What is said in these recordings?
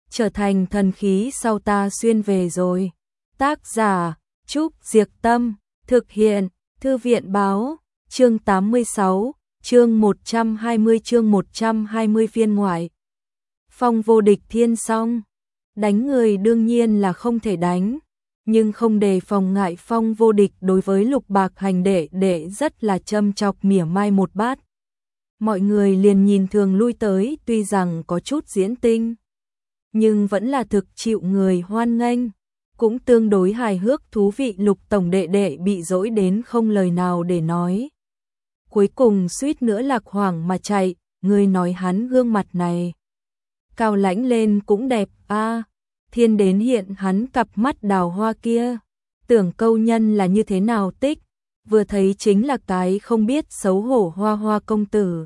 trở thành thần khí sau ta xuyên về rồi. Tác giả Trúc Diệc Tâm, thực hiện Thư viện Báo, chương 86, chương 120 phiên ngoại. Phong vô địch thiên song, đánh người đương nhiên là không thể đánh, nhưng không đề phòng ngại Phong vô địch đối với Lục Bạc Hành đệ rất là châm chọc mỉa mai một bát. Mọi người liền nhìn thường lui tới, tuy rằng có chút diễn tinh, nhưng vẫn là thực chịu người hoan nghênh, cũng tương đối hài hước thú vị. Lục tổng đệ bị dỗi đến không lời nào để nói. Cuối cùng suýt nữa lạc hoảng mà chạy, người nói hắn gương mặt này cao lãnh lên cũng đẹp a. Thiên đến hiện hắn cặp mắt đào hoa kia, tưởng câu nhân là như thế nào tích, vừa thấy chính là cái không biết xấu hổ hoa hoa công tử.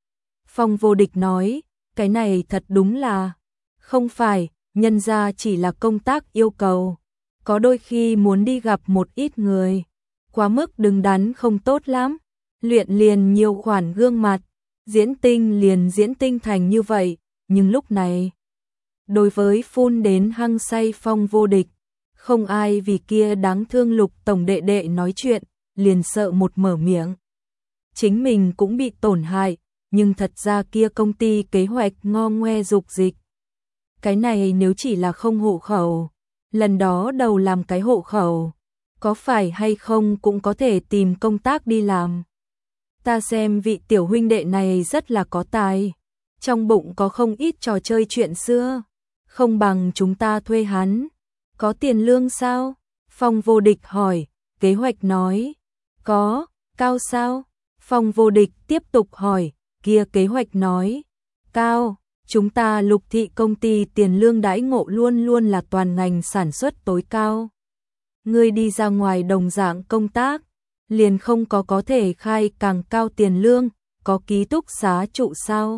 Phong vô địch nói, cái này thật đúng là, không phải, nhân ra chỉ là công tác yêu cầu, có đôi khi muốn đi gặp một ít người, quá mức đứng đắn không tốt lắm, luyện liền nhiều khoản gương mặt, diễn tinh liền diễn tinh thành như vậy, nhưng lúc này, đối với phun đến hăng say Phong vô địch, không ai vì kia đáng thương Lục tổng đệ nói chuyện, liền sợ một mở miệng. Chính mình cũng bị tổn hại, nhưng thật ra kia công ty kế hoạch ngo ngoe dục dịch. Cái này nếu chỉ là không hộ khẩu, lần đó đầu làm cái hộ khẩu, có phải hay không cũng có thể tìm công tác đi làm. Ta xem vị tiểu huynh đệ này rất là có tài, trong bụng có không ít trò chơi chuyện xưa, không bằng chúng ta thuê hắn. Có tiền lương sao? Phong vô địch hỏi, kế hoạch nói, có, cao sao? Phong vô địch tiếp tục hỏi, kia kế hoạch nói, cao, chúng ta Lục thị công ty tiền lương đãi ngộ luôn luôn là toàn ngành sản xuất tối cao. Ngươi đi ra ngoài đồng dạng công tác, liền không có thể khai càng cao tiền lương, có ký túc xá trụ sao?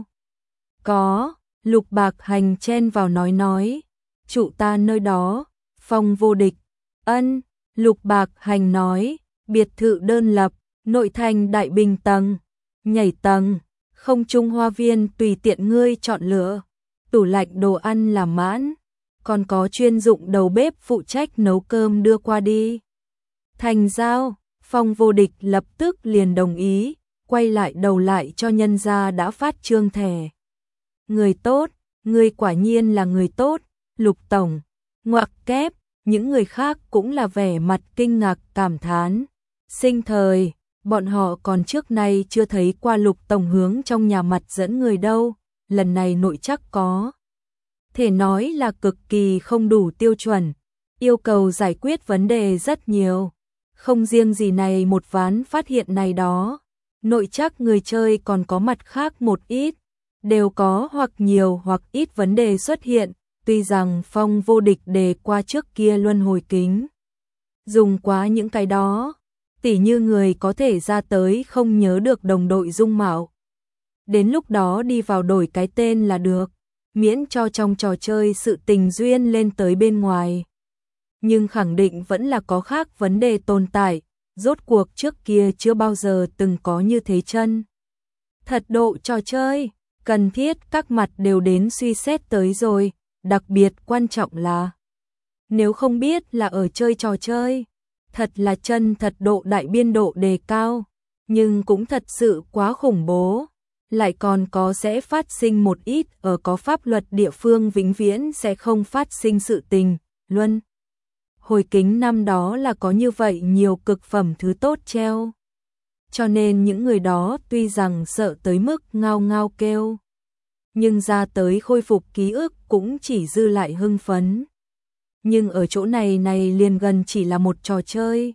Có, Lục Bạc Hành chen vào nói, trụ ta nơi đó. Phong vô địch, ân, Lục Bạc Hành nói, biệt thự đơn lập, nội thành đại bình tầng, nhảy tầng, không trung hoa viên tùy tiện ngươi chọn lựa, tủ lạnh đồ ăn làm mãn, còn có chuyên dụng đầu bếp phụ trách nấu cơm đưa qua đi. Thành giao, Phong vô địch lập tức liền đồng ý, quay lại đầu lại cho nhân gia đã phát trương thẻ. Người tốt, ngươi quả nhiên là người tốt, Lục tổng. Ngoặc kép, những người khác cũng là vẻ mặt kinh ngạc cảm thán. Sinh thời, bọn họ còn trước nay chưa thấy qua Lục tổng hướng trong nhà mặt dẫn người đâu, lần này nội chắc có thể nói là cực kỳ không đủ tiêu chuẩn, yêu cầu giải quyết vấn đề rất nhiều. Không riêng gì này một ván phát hiện này đó, nội chắc người chơi còn có mặt khác một ít, đều có hoặc nhiều hoặc ít vấn đề xuất hiện. Tuy rằng Phong vô địch đề qua trước kia luân hồi kính, dùng quá những cái đó, tỉ như người có thể ra tới không nhớ được đồng đội dung mạo. Đến lúc đó đi vào đổi cái tên là được, miễn cho trong trò chơi sự tình duyên lên tới bên ngoài. Nhưng khẳng định vẫn là có khác vấn đề tồn tại, rốt cuộc trước kia chưa bao giờ từng có như thế chân. Thật độ trò chơi, cần thiết các mặt đều đến suy xét tới rồi. Đặc biệt quan trọng là, nếu không biết là ở chơi trò chơi, thật là chân thật độ đại biên độ đề cao, nhưng cũng thật sự quá khủng bố, lại còn có sẽ phát sinh một ít ở có pháp luật địa phương vĩnh viễn sẽ không phát sinh sự tình, luân. Hồi kính năm đó là có như vậy nhiều cực phẩm thứ tốt treo. Cho nên những người đó tuy rằng sợ tới mức ngao ngao kêu, nhưng ra tới khôi phục ký ức cũng chỉ dư lại hưng phấn. Nhưng ở chỗ này liền gần chỉ là một trò chơi.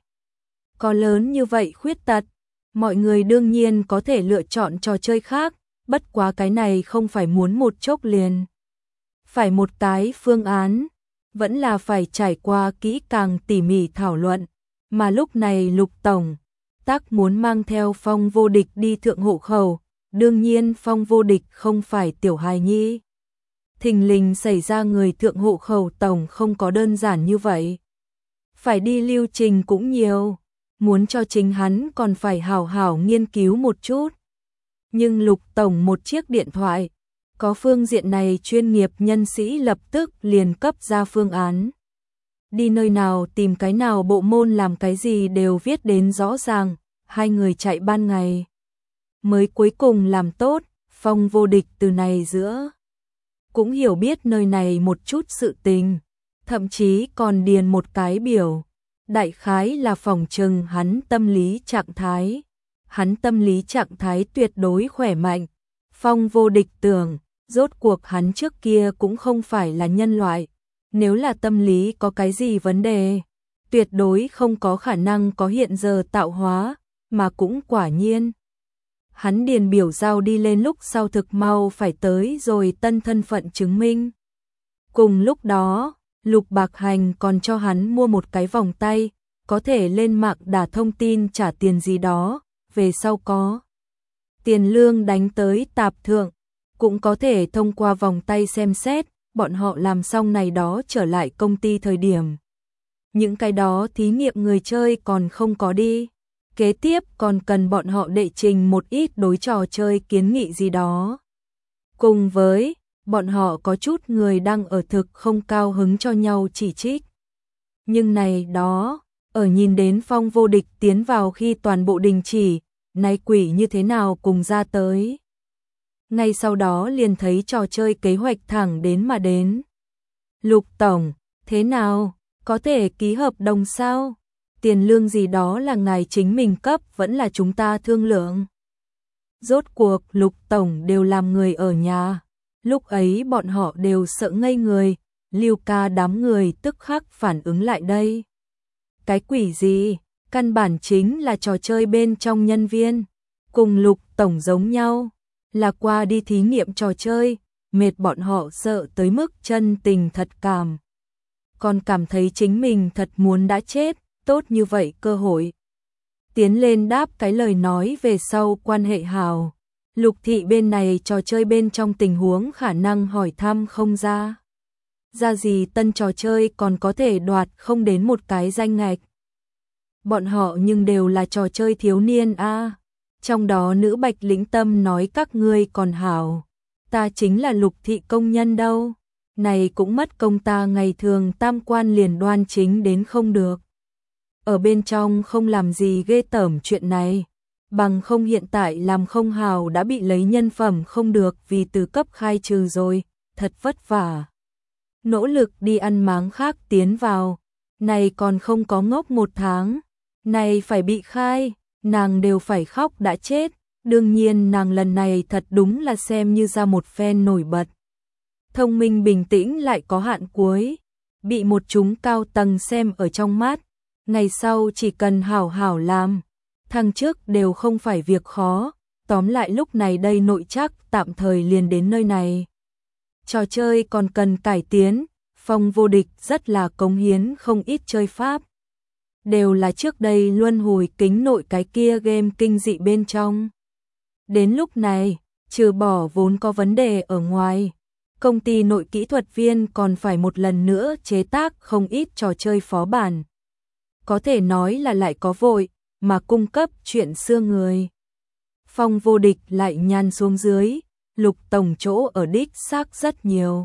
Có lớn như vậy khuyết tật, mọi người đương nhiên có thể lựa chọn trò chơi khác, bất quá cái này không phải muốn một chốc liền. Phải một cái phương án, vẫn là phải trải qua kỹ càng tỉ mỉ thảo luận, mà lúc này Lục tổng tác muốn mang theo Phong vô địch đi thượng hộ khẩu. Đương nhiên Phong vô địch không phải tiểu hài nhi. Thình lình xảy ra người thượng hộ khẩu tổng không có đơn giản như vậy. Phải đi lưu trình cũng nhiều, muốn cho chính hắn còn phải hảo hảo nghiên cứu một chút. Nhưng Lục tổng một chiếc điện thoại, Có phương diện này chuyên nghiệp nhân sĩ lập tức liền cấp ra phương án. Đi nơi nào tìm cái nào bộ môn làm cái gì đều viết đến rõ ràng, hai người chạy ban ngày. Mới cuối cùng làm tốt, Phong Vô Địch từ này giữa. Cũng hiểu biết nơi này một chút sự tình, thậm chí còn điền một cái biểu. Đại khái là phỏng chừng hắn tâm lý trạng thái. Hắn tâm lý trạng thái tuyệt đối khỏe mạnh. Phong Vô Địch tưởng, rốt cuộc hắn trước kia cũng không phải là nhân loại. Nếu là tâm lý có cái gì vấn đề, tuyệt đối không có khả năng có hiện giờ tạo hóa, mà cũng quả nhiên. Hắn điền biểu giao đi lên lúc sau thực mau phải tới rồi tân thân phận chứng minh. Cùng lúc đó, Lục Bạc Hành còn cho hắn mua một cái vòng tay, có thể lên mạng đả thông tin trả tiền gì đó, về sau có tiền lương đánh tới tạp thượng, cũng có thể thông qua vòng tay xem xét, bọn họ làm xong này đó trở lại công ty thời điểm. Những cái đó thí nghiệm người chơi còn không có đi. Kế tiếp còn cần bọn họ đệ trình một ít đối trò chơi kiến nghị gì đó. Cùng với, bọn họ có chút người đang ở thực không cao hứng cho nhau chỉ trích. Nhưng này đó, ở nhìn đến Phong Vô Địch tiến vào khi toàn bộ đình chỉ, nay quỷ như thế nào cùng ra tới. Ngay sau đó liền thấy trò chơi kế hoạch thẳng đến mà đến. Lục Tổng, thế nào, có thể ký hợp đồng sao? Tiền lương gì đó là ngài chính mình cấp vẫn là chúng ta thương lượng. Rốt cuộc Lục Tổng đều làm người ở nhà. Lúc ấy bọn họ đều sợ ngây người, Lưu Ca đám người tức khắc phản ứng lại đây. Cái quỷ gì, căn bản chính là trò chơi bên trong nhân viên. Cùng Lục Tổng giống nhau, là qua đi thí nghiệm trò chơi, mệt bọn họ sợ tới mức chân tình thật cảm. Còn cảm thấy chính mình thật muốn đã chết. Tốt như vậy cơ hội. Tiến lên đáp cái lời nói về sau quan hệ hào. Lục thị bên này trò chơi bên trong tình huống khả năng hỏi thăm không ra. Ra gì tân trò chơi còn có thể đoạt không đến một cái danh ngạch. Bọn họ nhưng đều là trò chơi thiếu niên a. Trong đó nữ Bạch Lĩnh Tâm nói các ngươi còn hảo. Ta chính là Lục thị công nhân đâu. Này cũng mất công ta ngày thường tam quan liền đoan chính đến không được. Ở bên trong không làm gì ghê tởm chuyện này, bằng không hiện tại làm không hào đã bị lấy nhân phẩm không được vì từ cấp khai trừ rồi, thật vất vả. Nỗ lực đi ăn máng khác tiến vào, này còn không có ngốc một tháng, này phải bị khai, nàng đều phải khóc đã chết, đương nhiên nàng lần này thật đúng là xem như ra một phen nổi bật. Thông minh bình tĩnh lại có hạn cuối, bị một chúng cao tầng xem ở trong mắt. Ngày sau chỉ cần hảo hảo làm, thằng trước đều không phải việc khó, tóm lại lúc này đây nội chắc tạm thời liền đến nơi này. Trò chơi còn cần cải tiến, Phong Vô Địch rất là cống hiến không ít chơi pháp. Đều là trước đây luân hồi kính nội cái kia game kinh dị bên trong. Đến lúc này, trừ bỏ vốn có vấn đề ở ngoài, công ty nội kỹ thuật viên còn phải một lần nữa chế tác không ít trò chơi phó bản. Có thể nói là lại có vội, mà cung cấp chuyện xưa người. Phong Vô Địch lại nhàn xuống dưới, Lục Tổng chỗ ở đích xác rất nhiều.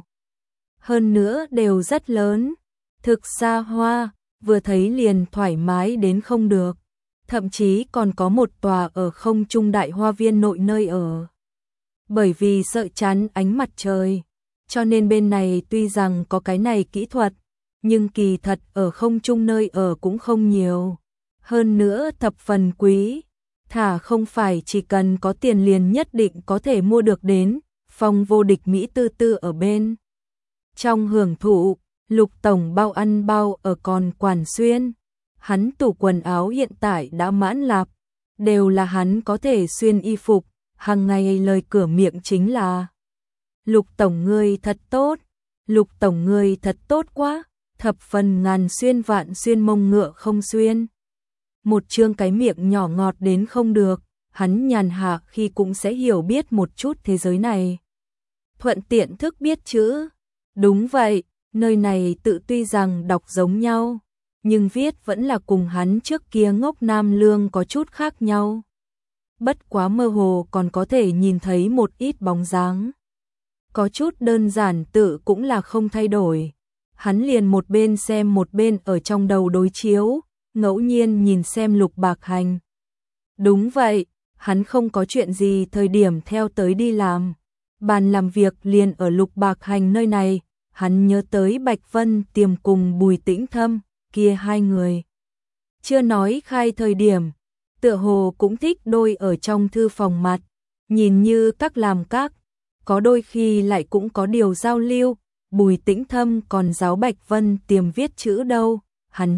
Hơn nữa đều rất lớn, thực xa hoa, vừa thấy liền thoải mái đến không được. Thậm chí còn có một tòa ở không trung đại hoa viên nội nơi ở. Bởi vì sợ chán ánh mặt trời, cho nên bên này tuy rằng có cái này kỹ thuật, nhưng kỳ thật ở không trung nơi ở cũng không nhiều. Hơn nữa thập phần quý, thả không phải chỉ cần có tiền liền nhất định có thể mua được đến. Phong Vô Địch Mỹ tư tư ở bên trong hưởng thụ, Lục Tổng bao ăn bao ở còn quản xuyên. Hắn tủ quần áo hiện tại đã mãn lạp, đều là hắn có thể xuyên y phục, hàng ngày lời cửa miệng chính là Lục Tổng ngươi thật tốt, Lục Tổng ngươi thật tốt quá, thập phần ngàn xuyên vạn xuyên mông ngựa không xuyên. Một chương cái miệng nhỏ ngọt đến không được, hắn nhàn hạ khi cũng sẽ hiểu biết một chút thế giới này. Thuận tiện thức biết chữ. Đúng vậy, nơi này tự tuy rằng đọc giống nhau, nhưng viết vẫn là cùng hắn trước kia ngốc Nam Lương có chút khác nhau. Bất quá mơ hồ còn có thể nhìn thấy một ít bóng dáng. có chút đơn giản tự cũng là không thay đổi. Hắn liền một bên xem một bên ở trong đầu đối chiếu, ngẫu nhiên nhìn xem Lục Bạc Hành. Đúng vậy, hắn không có chuyện gì thời điểm theo tới đi làm. Bàn làm việc liền ở Lục Bạc Hành nơi này, hắn nhớ tới Bạch Vân Tiềm cùng Bùi Tĩnh Thâm, kia hai người. Chưa nói khai thời điểm, tựa hồ cũng thích đôi ở trong thư phòng mặt, nhìn như các làm các, có đôi khi lại cũng có điều giao lưu, Bùi Tĩnh Thâm còn giáo Bạch Vân Tiềm viết chữ đâu, hắn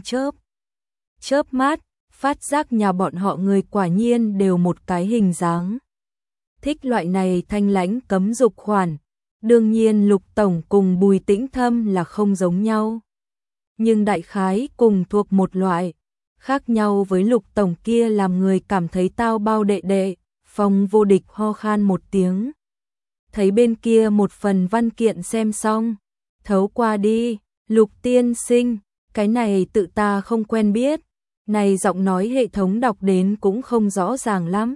chớp mắt, phát giác nhà bọn họ người quả nhiên đều một cái hình dáng. Thích loại này thanh lãnh cấm dục khoản, đương nhiên Lục Tổng cùng Bùi Tĩnh Thâm là không giống nhau. Nhưng đại khái cùng thuộc một loại, khác nhau với Lục Tổng kia làm người cảm thấy tao bao đệ đệ, Phong Vô Địch ho khan một tiếng. Thấy bên kia một phần văn kiện xem xong, thấu qua đi, Lục tiên sinh, cái này tự ta không quen biết, này giọng nói hệ thống đọc đến cũng không rõ ràng lắm.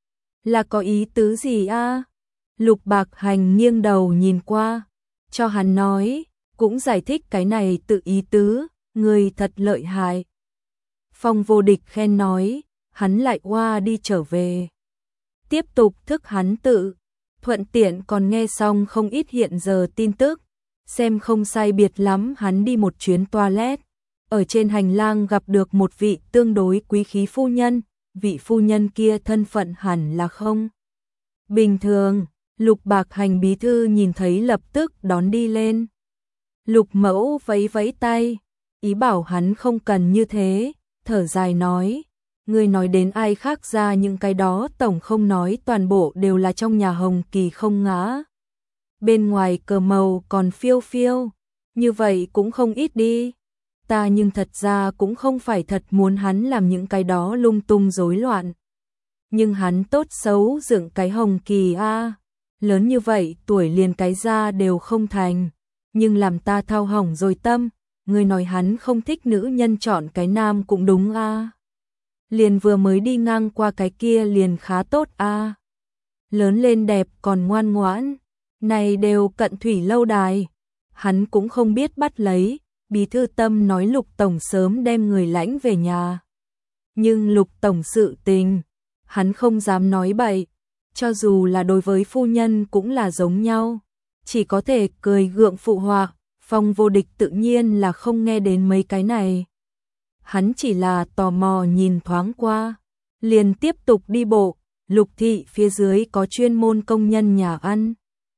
Là có ý tứ gì a? Lục Bạc Hành nghiêng đầu nhìn qua, cho hắn nói, cũng giải thích cái này tự ý tứ, người thật lợi hại. Phong Vô Địch khen nói, hắn lại qua đi trở về. Tiếp tục thức hắn tự, thuận tiện còn nghe xong không ít hiện giờ tin tức, xem không sai biệt lắm hắn đi một chuyến toilet. Ở trên hành lang gặp được một vị tương đối quý khí phu nhân, vị phu nhân kia thân phận hẳn là không bình thường. Lục Bạc Hành bí thư nhìn thấy lập tức đón đi lên. Lục Mẫu vẫy vẫy tay, ý bảo hắn không cần như thế, thở dài nói, ngươi nói đến ai khác ra những cái đó tổng không nói toàn bộ đều là trong nhà Hồng Kỳ không ngã. Bên ngoài cờ màu còn phiêu phiêu, như vậy cũng không ít đi. Ta nhưng thật ra cũng không phải thật muốn hắn làm những cái đó lung tung rối loạn. Nhưng hắn tốt xấu dựng cái Hồng Kỳ a, lớn như vậy tuổi liền cái ra đều không thành, nhưng làm ta thao hỏng rồi tâm, ngươi nói hắn không thích nữ nhân chọn cái nam cũng đúng a. Liền vừa mới đi ngang qua cái kia liền khá tốt a. Lớn lên đẹp còn ngoan ngoãn, này đều cận thủy lâu đài, hắn cũng không biết bắt lấy. Bí thư Tâm nói Lục Tổng sớm đem người lãnh về nhà. Nhưng Lục Tổng sự tình, hắn không dám nói bậy, cho dù là đối với phu nhân cũng là giống nhau, chỉ có thể cười gượng phụ họa. Phong Vô Địch tự nhiên là không nghe đến mấy cái này. Hắn chỉ là tò mò nhìn thoáng qua, liền tiếp tục đi bộ. Lục thị phía dưới có chuyên môn công nhân nhà ăn.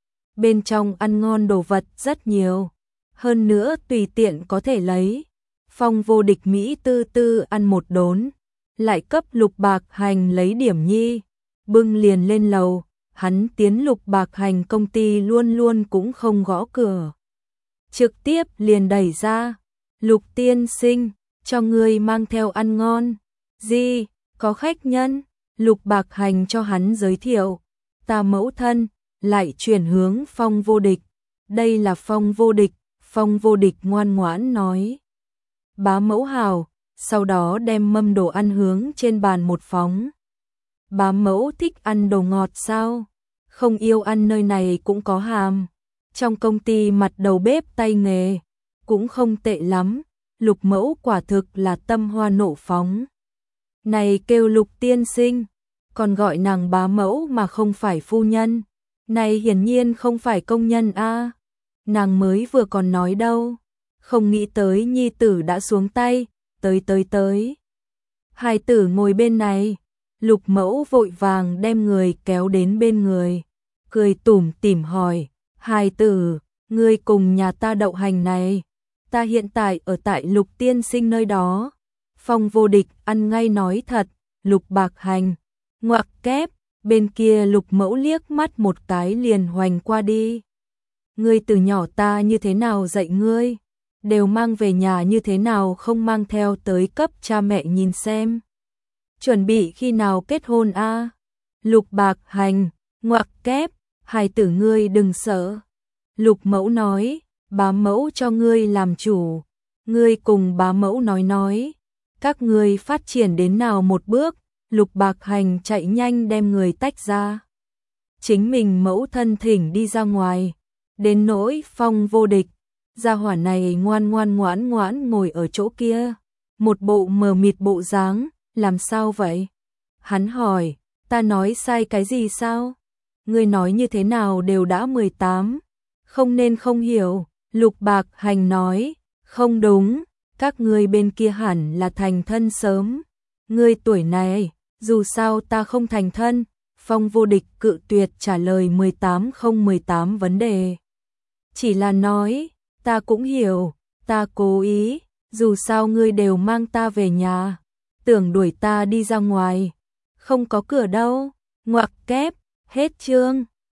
Bên trong ăn ngon đồ vật rất nhiều, hơn nữa tùy tiện có thể lấy. Phong Vô Địch Mỹ tư tư ăn một đốn, lại cấp Lục Bạc Hành lấy điểm nhi, bưng liền lên lầu. Hắn tiến Lục Bạc Hành công ty luôn luôn cũng không gõ cửa, trực tiếp liền đẩy ra. Lục tiên sinh, cho ngươi mang theo ăn ngon. Gì, có khách nhân? Lục Bạc Hành cho hắn giới thiệu, ta mẫu thân, lại chuyển hướng Phong Vô Địch. Đây là Phong Vô Địch. Phong Vô Địch ngoan ngoãn nói, bá mẫu hào, sau đó đem mâm đồ ăn hướng trên bàn một phóng. Bá mẫu thích ăn đồ ngọt sao? Không yêu ăn nơi này cũng có hàm. Trong công ty mặt đầu bếp tay nghề, cũng không tệ lắm. Lục mẫu quả thực là tâm hoa nộ phóng. Này kêu Lục tiên sinh, còn gọi nàng bá mẫu mà không phải phu nhân. Này hiển nhiên không phải công nhân a. Nàng mới vừa còn nói đâu, không nghĩ tới nhi tử đã xuống tay, tới. Hài tử ngồi bên này, Lục mẫu vội vàng đem người kéo đến bên người, cười tủm tỉm hỏi, hài tử, ngươi cùng nhà ta đậu hành này, ta hiện tại ở tại Lục tiên sinh nơi đó. Phong Vô Địch ăn ngay nói thật, Lục Bạc Hành, ngoặc kép, bên kia Lục mẫu liếc mắt một cái liền hoành qua đi. Ngươi từ nhỏ ta như thế nào dạy ngươi, đều mang về nhà như thế nào không mang theo tới cấp cha mẹ nhìn xem. Chuẩn bị khi nào kết hôn a? Lục Bạc Hành, ngoặc kép, hài tử ngươi đừng sợ. Lục mẫu nói, bá mẫu cho ngươi làm chủ, ngươi cùng bá mẫu nói, các ngươi phát triển đến nào một bước. Lục Bạc Hành chạy nhanh đem người tách ra. Chính mình mẫu thân thỉnh đi ra ngoài. Đến nỗi Phong Vô Địch, gia hỏa này ngoan ngoãn ngồi ở chỗ kia, một bộ mờ mịt bộ dáng, làm sao vậy? Hắn hỏi, ta nói sai cái gì sao? Ngươi nói như thế nào đều đã 18, không nên không hiểu. Lục Bạc Hành nói, không đúng, các ngươi bên kia hẳn là thành thân sớm. Ngươi tuổi này, dù sao ta không thành thân. Phong Vô Địch cự tuyệt trả lời 18 không 18 vấn đề. Chỉ là nói, ta cũng hiểu, ta cố ý, dù sao ngươi đều mang ta về nhà, tưởng đuổi ta đi ra ngoài, không có cửa đâu. Ngoặc kép, hết chương.